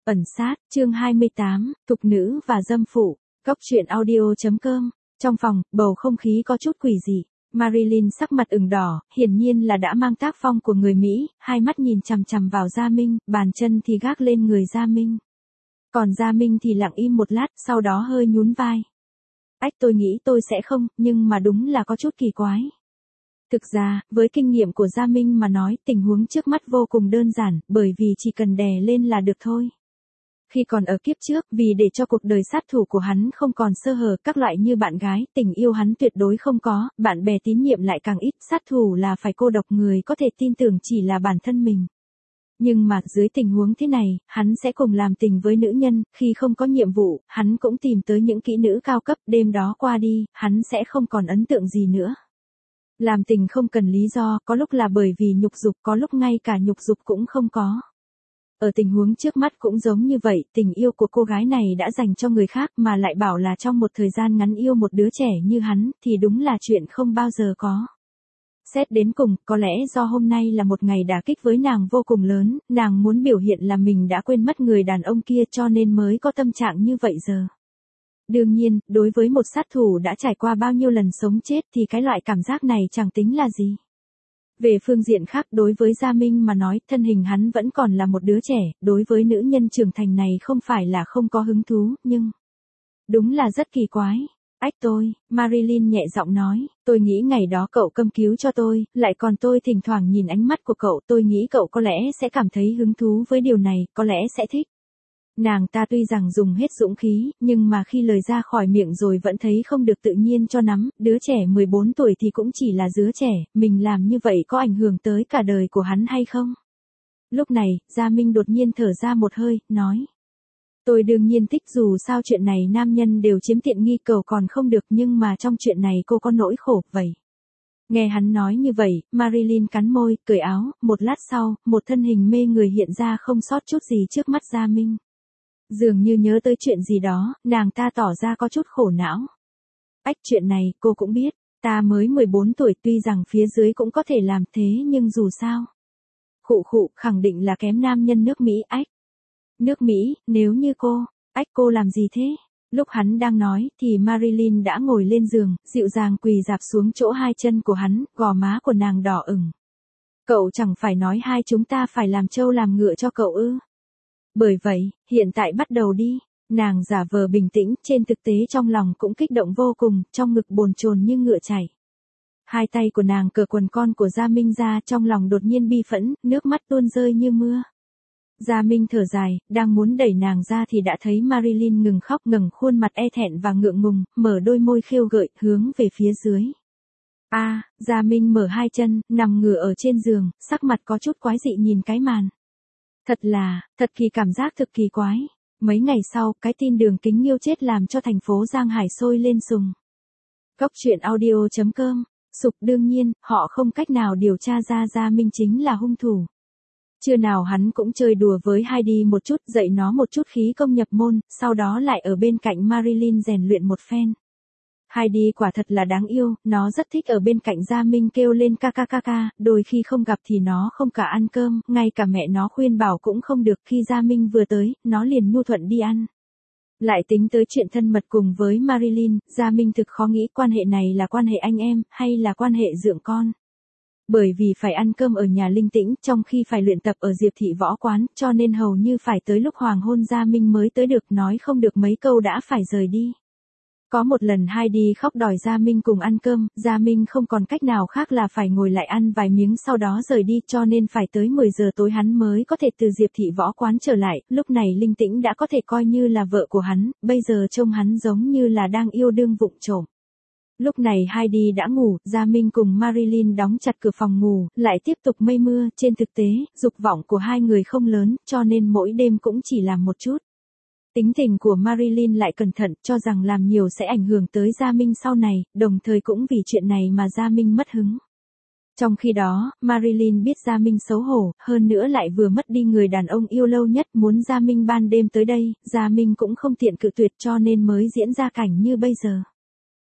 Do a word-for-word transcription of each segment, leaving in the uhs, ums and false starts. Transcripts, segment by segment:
Ẩn sát, chương hai mươi tám, tục nữ và dâm phụ. Góc truyện audio.com. Trong phòng, bầu không khí có chút quỷ dị. Marilyn sắc mặt ửng đỏ, hiển nhiên là đã mang tác phong của người Mỹ, hai mắt nhìn chằm chằm vào Gia Minh, bàn chân thì gác lên người Gia Minh. Còn Gia Minh thì lặng im một lát, sau đó hơi nhún vai. Ách, tôi nghĩ tôi sẽ không, nhưng mà đúng là có chút kỳ quái. Thực ra, với kinh nghiệm của Gia Minh mà nói, tình huống trước mắt vô cùng đơn giản, bởi vì chỉ cần đè lên là được thôi. Khi còn ở kiếp trước, vì để cho cuộc đời sát thủ của hắn không còn sơ hở, các loại như bạn gái, tình yêu hắn tuyệt đối không có, bạn bè tín nhiệm lại càng ít, sát thủ là phải cô độc, người có thể tin tưởng chỉ là bản thân mình. Nhưng mà dưới tình huống thế này, hắn sẽ cùng làm tình với nữ nhân, khi không có nhiệm vụ, hắn cũng tìm tới những kỹ nữ cao cấp, đêm đó qua đi, hắn sẽ không còn ấn tượng gì nữa. Làm tình không cần lý do, có lúc là bởi vì nhục dục, có lúc ngay cả nhục dục cũng không có. Ở tình huống trước mắt cũng giống như vậy, tình yêu của cô gái này đã dành cho người khác mà lại bảo là trong một thời gian ngắn yêu một đứa trẻ như hắn, thì đúng là chuyện không bao giờ có. Xét đến cùng, có lẽ do hôm nay là một ngày đả kích với nàng vô cùng lớn, nàng muốn biểu hiện là mình đã quên mất người đàn ông kia cho nên mới có tâm trạng như vậy giờ. Đương nhiên, đối với một sát thủ đã trải qua bao nhiêu lần sống chết thì cái loại cảm giác này chẳng tính là gì. Về phương diện khác, đối với Gia Minh mà nói, thân hình hắn vẫn còn là một đứa trẻ, đối với nữ nhân trưởng thành này không phải là không có hứng thú, nhưng đúng là rất kỳ quái. Ách tôi, Marilyn nhẹ giọng nói, tôi nghĩ ngày đó cậu câm cứu cho tôi, lại còn tôi thỉnh thoảng nhìn ánh mắt của cậu, tôi nghĩ cậu có lẽ sẽ cảm thấy hứng thú với điều này, có lẽ sẽ thích. Nàng ta tuy rằng dùng hết dũng khí, nhưng mà khi lời ra khỏi miệng rồi vẫn thấy không được tự nhiên cho lắm, đứa trẻ mười bốn tuổi thì cũng chỉ là đứa trẻ, mình làm như vậy có ảnh hưởng tới cả đời của hắn hay không? Lúc này, Gia Minh đột nhiên thở ra một hơi, nói. Tôi đương nhiên thích, dù sao chuyện này nam nhân đều chiếm tiện nghi, cầu còn không được, nhưng mà trong chuyện này cô có nỗi khổ vậy. Nghe hắn nói như vậy, Marilyn cắn môi, cởi áo, một lát sau, một thân hình mê người hiện ra không sót chút gì trước mắt Gia Minh. Dường như nhớ tới chuyện gì đó, nàng ta tỏ ra có chút khổ não. Ách, chuyện này, cô cũng biết, ta mới mười bốn tuổi, tuy rằng phía dưới cũng có thể làm thế nhưng dù sao. Khụ khụ, khẳng định là kém nam nhân nước Mỹ. Ách. Nước Mỹ, nếu như cô, ách, cô làm gì thế? Lúc hắn đang nói, thì Marilyn đã ngồi lên giường, dịu dàng quỳ dạp xuống chỗ hai chân của hắn, gò má của nàng đỏ ửng. Cậu chẳng phải nói hai chúng ta phải làm trâu làm ngựa cho cậu ư? Bởi vậy, hiện tại bắt đầu đi. Nàng giả vờ bình tĩnh, trên thực tế trong lòng cũng kích động vô cùng, trong ngực bồn chồn như ngựa chạy. Hai tay của nàng cởi quần con của Gia Minh ra, trong lòng đột nhiên bi phẫn, nước mắt tuôn rơi như mưa. Gia Minh thở dài, đang muốn đẩy nàng ra thì đã thấy Marilyn ngừng khóc, ngẩng khuôn mặt e thẹn và ngượng ngùng, mở đôi môi khêu gợi, hướng về phía dưới. A, à, Gia Minh mở hai chân, nằm ngửa ở trên giường, sắc mặt có chút quái dị nhìn cái màn. Thật là, thật kỳ cảm giác thực kỳ quái. Mấy ngày sau, cái tin Đường Kính Nghiêu chết làm cho thành phố Giang Hải sôi lên sùng. Góc truyện audio.com. Sục, đương nhiên, họ không cách nào điều tra ra Gia Minh chính là hung thủ. Trưa nào hắn cũng chơi đùa với Heidi một chút, dạy nó một chút khí công nhập môn, sau đó lại ở bên cạnh Marilyn rèn luyện một phen. Heidi quả thật là đáng yêu, nó rất thích ở bên cạnh Gia Minh kêu lên ca ca ca ca, đôi khi không gặp thì nó không cả ăn cơm, ngay cả mẹ nó khuyên bảo cũng không được, khi Gia Minh vừa tới, nó liền nhu thuận đi ăn. Lại tính tới chuyện thân mật cùng với Marilyn, Gia Minh thực khó nghĩ quan hệ này là quan hệ anh em, hay là quan hệ dượng con. Bởi vì phải ăn cơm ở nhà Linh Tĩnh, trong khi phải luyện tập ở Diệp Thị Võ Quán, cho nên hầu như phải tới lúc hoàng hôn Gia Minh mới tới được, nói không được mấy câu đã phải rời đi. Có một lần Heidi khóc đòi Gia Minh cùng ăn cơm, Gia Minh không còn cách nào khác là phải ngồi lại ăn vài miếng sau đó rời đi, cho nên phải tới mười giờ tối hắn mới có thể từ Diệp Thị Võ Quán trở lại, lúc này Linh Tĩnh đã có thể coi như là vợ của hắn, bây giờ trông hắn giống như là đang yêu đương vụng trộm. Lúc này Heidi đã ngủ, Gia Minh cùng Marilyn đóng chặt cửa phòng ngủ, lại tiếp tục mây mưa, trên thực tế, dục vọng của hai người không lớn, cho nên mỗi đêm cũng chỉ làm một chút. Tính tình của Marilyn lại cẩn thận, cho rằng làm nhiều sẽ ảnh hưởng tới Gia Minh sau này, đồng thời cũng vì chuyện này mà Gia Minh mất hứng. Trong khi đó, Marilyn biết Gia Minh xấu hổ, hơn nữa lại vừa mất đi người đàn ông yêu lâu nhất, muốn Gia Minh ban đêm tới đây, Gia Minh cũng không tiện cự tuyệt cho nên mới diễn ra cảnh như bây giờ.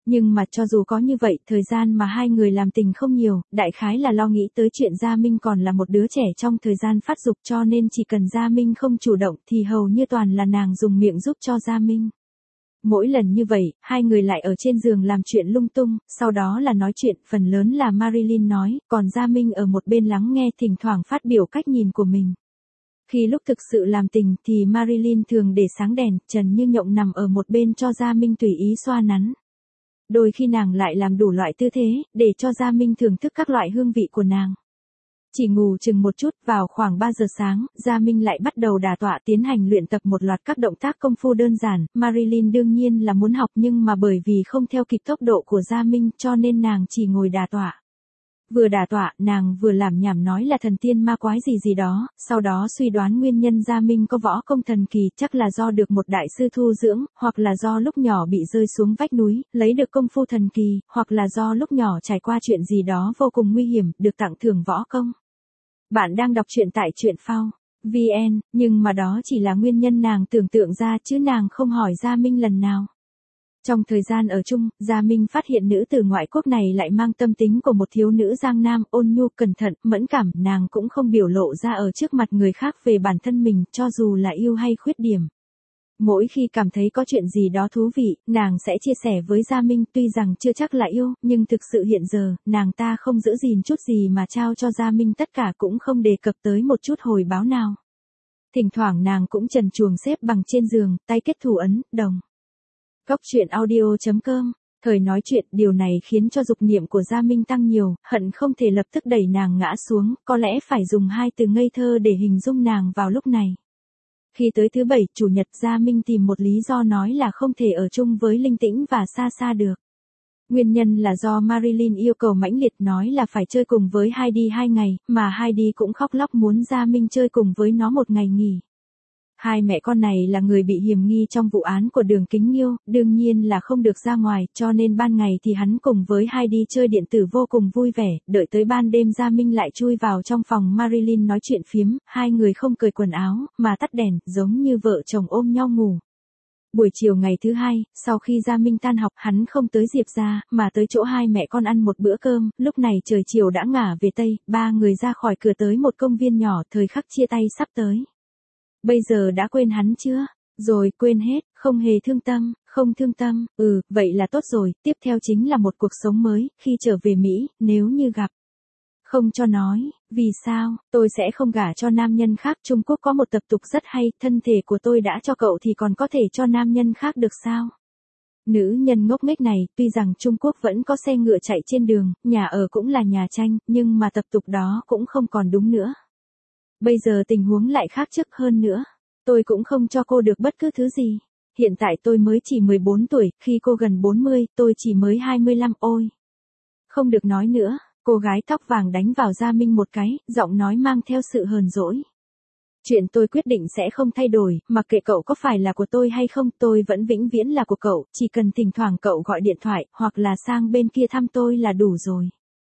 Nhưng mà cho dù có như vậy, thời gian mà hai người làm tình không nhiều, đại khái là lo nghĩ tới chuyện Gia Minh còn là một đứa trẻ trong thời gian phát dục, cho nên chỉ cần Gia Minh không chủ động thì hầu như toàn là nàng dùng miệng giúp cho Gia Minh. Mỗi lần như vậy, hai người lại ở trên giường làm chuyện lung tung, sau đó là nói chuyện, phần lớn là Marilyn nói, còn Gia Minh ở một bên lắng nghe, thỉnh thoảng phát biểu cách nhìn của mình. Khi lúc thực sự làm tình thì Marilyn thường để sáng đèn, Trần Như Nhộng nằm ở một bên cho Gia Minh tùy ý xoa nắn. Đôi khi nàng lại làm đủ loại tư thế, để cho Gia Minh thưởng thức các loại hương vị của nàng. Chỉ ngủ chừng một chút, vào khoảng ba giờ sáng, Gia Minh lại bắt đầu đả tọa tiến hành luyện tập một loạt các động tác công phu đơn giản. Marilyn đương nhiên là muốn học nhưng mà bởi vì không theo kịp tốc độ của Gia Minh cho nên nàng chỉ ngồi đả tọa. Vừa đả tọa, nàng vừa làm nhảm nói là thần tiên ma quái gì gì đó, sau đó suy đoán nguyên nhân Gia Minh có võ công thần kỳ, chắc là do được một đại sư thu dưỡng, hoặc là do lúc nhỏ bị rơi xuống vách núi, lấy được công phu thần kỳ, hoặc là do lúc nhỏ trải qua chuyện gì đó vô cùng nguy hiểm, được tặng thưởng võ công. Bạn đang đọc truyện tại truyện phao chấm vn, nhưng mà đó chỉ là nguyên nhân nàng tưởng tượng ra chứ nàng không hỏi Gia Minh lần nào. Trong thời gian ở chung, Gia Minh phát hiện nữ tử ngoại quốc này lại mang tâm tính của một thiếu nữ Giang Nam, ôn nhu, cẩn thận, mẫn cảm, nàng cũng không biểu lộ ra ở trước mặt người khác về bản thân mình, cho dù là yêu hay khuyết điểm. Mỗi khi cảm thấy có chuyện gì đó thú vị, nàng sẽ chia sẻ với Gia Minh, tuy rằng chưa chắc là yêu, nhưng thực sự hiện giờ, nàng ta không giữ gìn chút gì mà trao cho Gia Minh, tất cả cũng không đề cập tới một chút hồi báo nào. Thỉnh thoảng nàng cũng trần truồng xếp bằng trên giường, tay kết thủ ấn, đồng. Góc truyện audio chấm com. Thời nói chuyện, điều này khiến cho dục niệm của Gia Minh tăng nhiều, hận không thể lập tức đẩy nàng ngã xuống, có lẽ phải dùng hai từ ngây thơ để hình dung nàng vào lúc này. Khi tới thứ bảy, chủ nhật, Gia Minh tìm một lý do nói là không thể ở chung với Linh Tĩnh và Sa Sa được. Nguyên nhân là do Marilyn yêu cầu mãnh liệt, nói là phải chơi cùng với Heidi hai ngày, mà Heidi cũng khóc lóc muốn Gia Minh chơi cùng với nó một ngày nghỉ. Hai mẹ con này là người bị hiềm nghi trong vụ án của Đường Kính Nghiêu, đương nhiên là không được ra ngoài, cho nên ban ngày thì hắn cùng với Heidi chơi điện tử vô cùng vui vẻ, đợi tới ban đêm Gia Minh lại chui vào trong phòng Marilyn nói chuyện phiếm, hai người không cởi quần áo, mà tắt đèn, giống như vợ chồng ôm nhau ngủ. Buổi chiều ngày thứ hai, sau khi Gia Minh tan học, hắn không tới Diệp gia, mà tới chỗ hai mẹ con ăn một bữa cơm, lúc này trời chiều đã ngả về Tây, ba người ra khỏi cửa tới một công viên nhỏ, thời khắc chia tay sắp tới. Bây giờ đã quên hắn chưa? Rồi, quên hết, không hề thương tâm, không thương tâm, ừ, vậy là tốt rồi, tiếp theo chính là một cuộc sống mới, khi trở về Mỹ, nếu như gặp. Không cho nói, vì sao, tôi sẽ không gả cho nam nhân khác, Trung Quốc có một tập tục rất hay, thân thể của tôi đã cho cậu thì còn có thể cho nam nhân khác được sao? Nữ nhân ngốc nghếch này, tuy rằng Trung Quốc vẫn có xe ngựa chạy trên đường, nhà ở cũng là nhà tranh, nhưng mà tập tục đó cũng không còn đúng nữa. Bây giờ tình huống lại khác trước hơn nữa. Tôi cũng không cho cô được bất cứ thứ gì. Hiện tại tôi mới chỉ mười bốn tuổi, khi cô gần bốn mươi, tôi chỉ mới hai mươi lăm, ôi. Không được nói nữa, cô gái tóc vàng đánh vào Gia Minh một cái, giọng nói mang theo sự hờn dỗi. Chuyện tôi quyết định sẽ không thay đổi, mặc kệ cậu có phải là của tôi hay không, tôi vẫn vĩnh viễn là của cậu, chỉ cần thỉnh thoảng cậu gọi điện thoại, hoặc là sang bên kia thăm tôi là đủ rồi.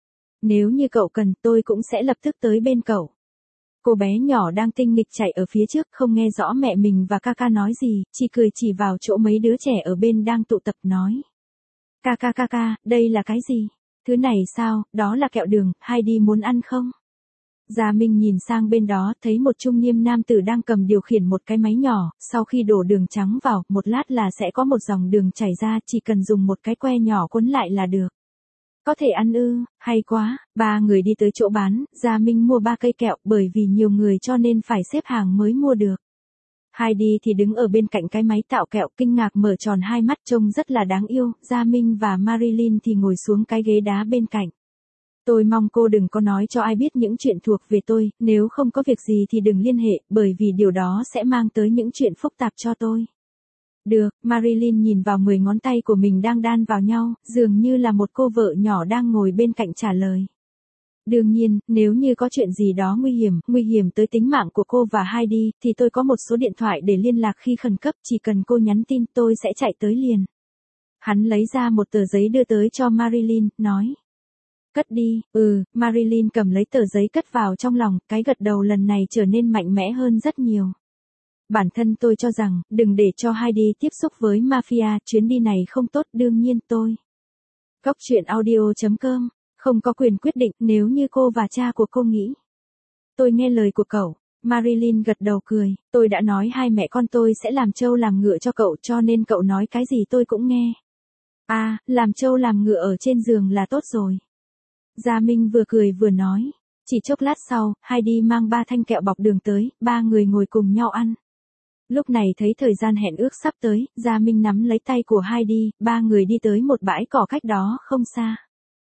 Nếu như cậu cần, tôi cũng sẽ lập tức tới bên cậu. Cô bé nhỏ đang tinh nghịch chạy ở phía trước, không nghe rõ mẹ mình và ca ca nói gì, chỉ cười chỉ vào chỗ mấy đứa trẻ ở bên đang tụ tập nói. Ca ca ca ca, đây là cái gì? Thứ này sao, đó là kẹo đường, Heidi muốn ăn không? Gia Minh nhìn sang bên đó, thấy một trung niên nam tử đang cầm điều khiển một cái máy nhỏ, sau khi đổ đường trắng vào, một lát là sẽ có một dòng đường chảy ra, chỉ cần dùng một cái que nhỏ quấn lại là được. Có thể ăn ư, hay quá, ba người đi tới chỗ bán, Gia Minh mua ba cây kẹo, bởi vì nhiều người cho nên phải xếp hàng mới mua được. Heidi thì đứng ở bên cạnh cái máy tạo kẹo, kinh ngạc mở tròn hai mắt, trông rất là đáng yêu, Gia Minh và Marilyn thì ngồi xuống cái ghế đá bên cạnh. Tôi mong cô đừng có nói cho ai biết những chuyện thuộc về tôi, nếu không có việc gì thì đừng liên hệ, bởi vì điều đó sẽ mang tới những chuyện phức tạp cho tôi. Được, Marilyn nhìn vào mười ngón tay của mình đang đan vào nhau, dường như là một cô vợ nhỏ đang ngồi bên cạnh trả lời. Đương nhiên, nếu như có chuyện gì đó nguy hiểm, nguy hiểm tới tính mạng của cô và Heidi, thì tôi có một số điện thoại để liên lạc khi khẩn cấp, chỉ cần cô nhắn tin tôi sẽ chạy tới liền. Hắn lấy ra một tờ giấy đưa tới cho Marilyn, nói. Cất đi, ừ, Marilyn cầm lấy tờ giấy cất vào trong lòng, cái gật đầu lần này trở nên mạnh mẽ hơn rất nhiều. Bản thân tôi cho rằng, đừng để cho Heidi tiếp xúc với mafia, chuyến đi này không tốt, đương nhiên tôi. Cóc truyện audio chấm com, không có quyền quyết định nếu như cô và cha của cô nghĩ. Tôi nghe lời của cậu. Marilyn gật đầu cười, tôi đã nói hai mẹ con tôi sẽ làm trâu làm ngựa cho cậu cho nên cậu nói cái gì tôi cũng nghe. À, làm trâu làm ngựa ở trên giường là tốt rồi. Gia Minh vừa cười vừa nói. Chỉ chốc lát sau, Heidi mang ba thanh kẹo bọc đường tới, ba người ngồi cùng nhau ăn. Lúc này thấy thời gian hẹn ước sắp tới, Gia Minh nắm lấy tay của Heidi, ba người đi tới một bãi cỏ cách đó không xa.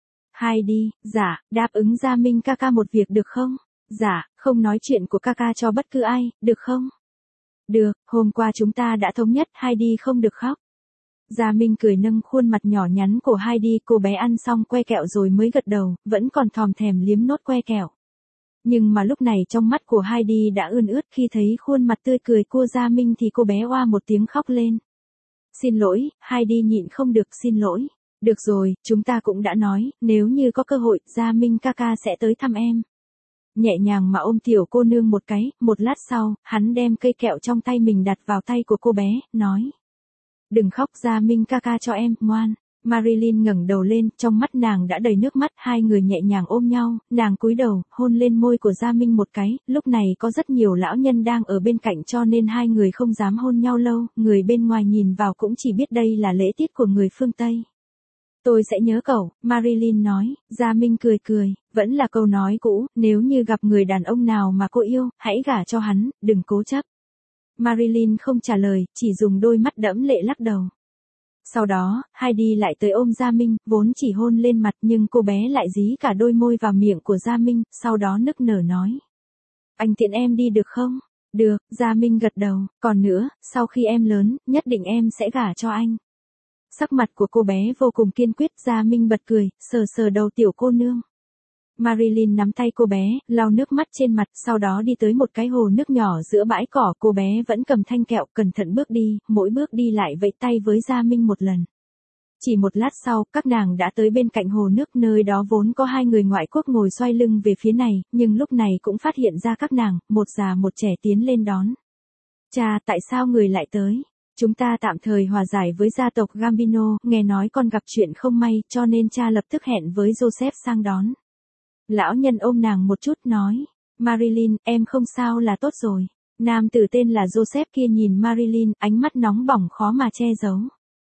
Heidi, dạ, đáp ứng Gia Minh ca ca một việc được không? Dạ, không nói chuyện của ca ca cho bất cứ ai, được không? Được, hôm qua chúng ta đã thống nhất Heidi không được khóc. Gia Minh cười nâng khuôn mặt nhỏ nhắn của Heidi, cô bé ăn xong que kẹo rồi mới gật đầu, vẫn còn thòm thèm liếm nốt que kẹo. Nhưng mà lúc này trong mắt của Heidi đã ươn ướt khi thấy khuôn mặt tươi cười của Gia Minh thì cô bé oa một tiếng khóc lên. Xin lỗi, Heidi nhịn không được xin lỗi. Được rồi, chúng ta cũng đã nói, nếu như có cơ hội, Gia Minh ca ca sẽ tới thăm em. Nhẹ nhàng mà ôm tiểu cô nương một cái, một lát sau, hắn đem cây kẹo trong tay mình đặt vào tay của cô bé, nói. Đừng khóc, Gia Minh ca ca cho em, ngoan. Marilyn ngẩng đầu lên, trong mắt nàng đã đầy nước mắt, hai người nhẹ nhàng ôm nhau, nàng cúi đầu, hôn lên môi của Gia Minh một cái, lúc này có rất nhiều lão nhân đang ở bên cạnh cho nên hai người không dám hôn nhau lâu, người bên ngoài nhìn vào cũng chỉ biết đây là lễ tiết của người phương Tây. Tôi sẽ nhớ cậu, Marilyn nói, Gia Minh cười cười, vẫn là câu nói cũ, nếu như gặp người đàn ông nào mà cô yêu, hãy gả cho hắn, đừng cố chấp. Marilyn không trả lời, chỉ dùng đôi mắt đẫm lệ lắc đầu. Sau đó, Heidi lại tới ôm Gia Minh, vốn chỉ hôn lên mặt nhưng cô bé lại dí cả đôi môi vào miệng của Gia Minh, sau đó nức nở nói. Anh tiện em đi được không? Được, Gia Minh gật đầu, còn nữa, sau khi em lớn, nhất định em sẽ gả cho anh. Sắc mặt của cô bé vô cùng kiên quyết, Gia Minh bật cười, sờ sờ đầu tiểu cô nương. Marilyn nắm tay cô bé, lau nước mắt trên mặt, sau đó đi tới một cái hồ nước nhỏ giữa bãi cỏ, cô bé vẫn cầm thanh kẹo, cẩn thận bước đi, mỗi bước đi lại vẫy tay với Gia Minh một lần. Chỉ một lát sau, các nàng đã tới bên cạnh hồ nước, nơi đó vốn có hai người ngoại quốc ngồi xoay lưng về phía này, nhưng lúc này cũng phát hiện ra các nàng, một già một trẻ tiến lên đón. Cha, tại sao người lại tới? Chúng ta tạm thời hòa giải với gia tộc Gambino, nghe nói con gặp chuyện không may, cho nên cha lập tức hẹn với Joseph sang đón. Lão nhân ôm nàng một chút nói, Marilyn, em không sao là tốt rồi. Nam tử tên là Joseph kia nhìn Marilyn, ánh mắt nóng bỏng khó mà che giấu.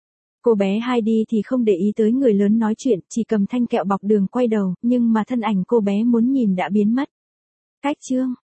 Cô bé Heidi thì không để ý tới người lớn nói chuyện, chỉ cầm thanh kẹo bọc đường quay đầu, nhưng mà thân ảnh cô bé muốn nhìn đã biến mất. Cách chương